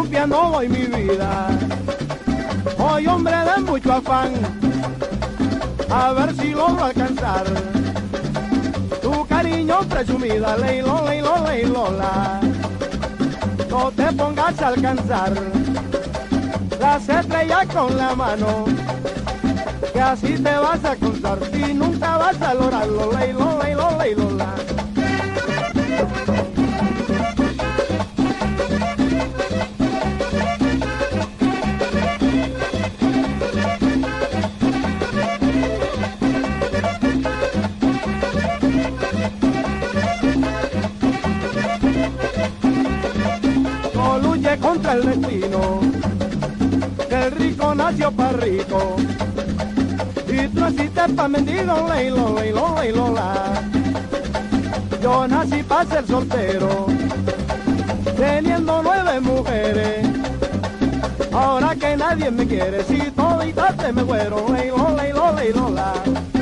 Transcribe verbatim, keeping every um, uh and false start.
confiando hoy mi vida. Hoy hombre de mucho afán, a ver si logro alcanzar tu cariño presumida, leilo, leilo, leilola. No te pongas a alcanzar las estrellas con la mano, que así te vas a contar y nunca vas a lograrlo, leilo, leilo, leilola. No luche contra el destino, que el rico nació para rico y tú naciste pa' mendigo, leilo, leilo, leilola. Yo nací pa' ser soltero, teniendo nueve mujeres. Ahora que nadie me quiere, si todita te me muero, leilo, leilo, leilola.